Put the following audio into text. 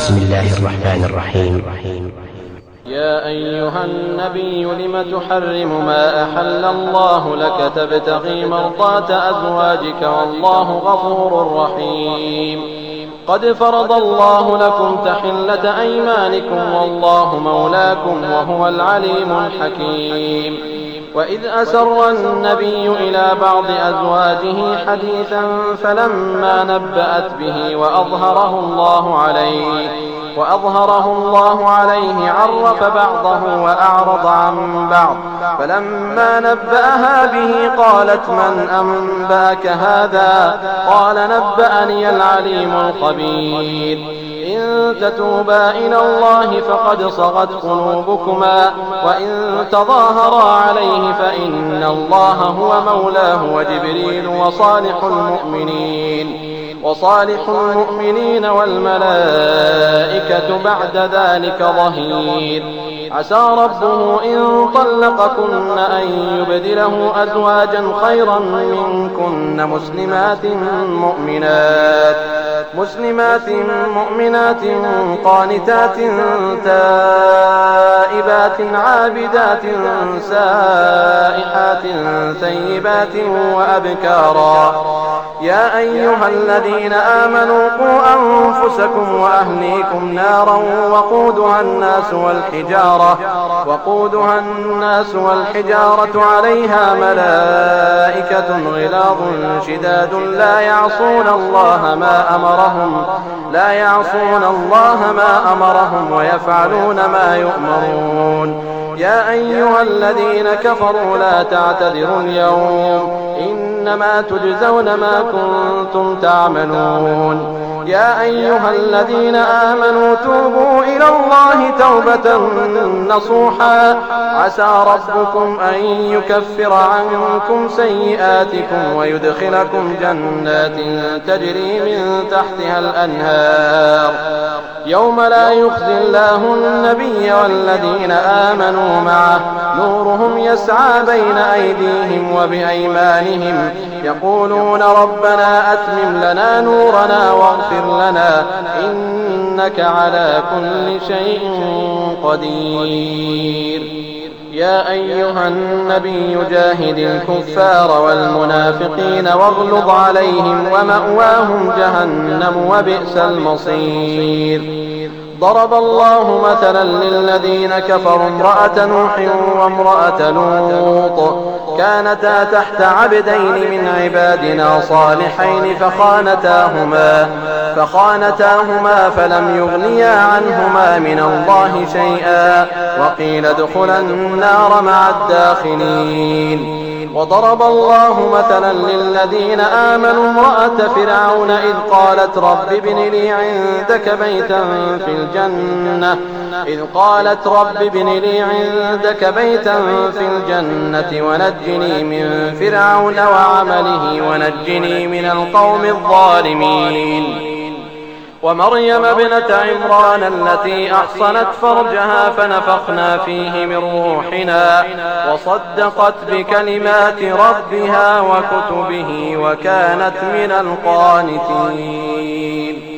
بسم الله الرحمن الرحيم. يا أيها النبي لم تحرم ما أحل الله لك تبتغي مرضات أزواجك والله غفور رحيم. قد فرض الله لكم تحلة أيمانكم والله مولاكم وهو العليم الحكيم. وإذ أسر النبي إلى بعض أزواجه حديثا فلما نبأت به وأظهره الله عليه عرف بعضه وأعرض عن بعض. فلما نبأها به قالت من أنبأك هذا؟ قال نبأني العليم الخبير. إن تتوبا إلى الله فقد صغت قلوبكما وإن تظاهرا عليه فإن الله هو مولاه وجبريل وصالح المؤمنين والملائكة بعد ذلك ظهير. عسى ربه إن طلقكن أن يبدله أزواجا خيرا منكن مسلمات مؤمنات قانتات تائبات عابدات سائحات ثيبات وأبكارا. يا أيها الذين آمنوا قوا أنفسكم وأهليكم نارا وقودها الناس والحجارة عليها ملائكة غلاظ شداد لا يعصون الله ما أمرهم ويفعلون ما يؤمرون. يا أيها الذين كفروا لا تعتذروا اليوم إنما تجزون ما كنتم تعملون. يا أيها الذين آمنوا توبوا إلى الله توبة نصوحا عسى ربكم أن يكفر عنكم سيئاتكم ويدخلكم جنات تجري من تحتها الأنهار يوم لا يخزي الله النبي والذين آمنوا معه نورهم يسعى بين أيديهم وبأيمانهم يقولون ربنا أتمم لنا نورنا واغفر لنا إنك على كل شيء قدير. يا أيها النبي جاهد الكفار والمنافقين واغلظ عليهم ومأواهم جهنم وبئس المصير. ضرب الله مثلا للذين كفروا امرأة نوح وامرأة لوط كانتا تحت عبدين من عبادنا صالحين فخانتاهما فلم يغنيا عنهما من الله شيئا وقيل ادخلا النار مع الداخلين. وضرب الله مثلا للذين آمنوا امرأة فرعون إذ قالت رب ابن لي عندك بيتا في الجنة ونجني من فرعون وعمله ونجني من القوم الظالمين. ومريم ابنة عمران التي أحصنت فرجها فنفخنا فيه من روحنا وصدقت بكلمات ربها وكتبه وكانت من القانتين.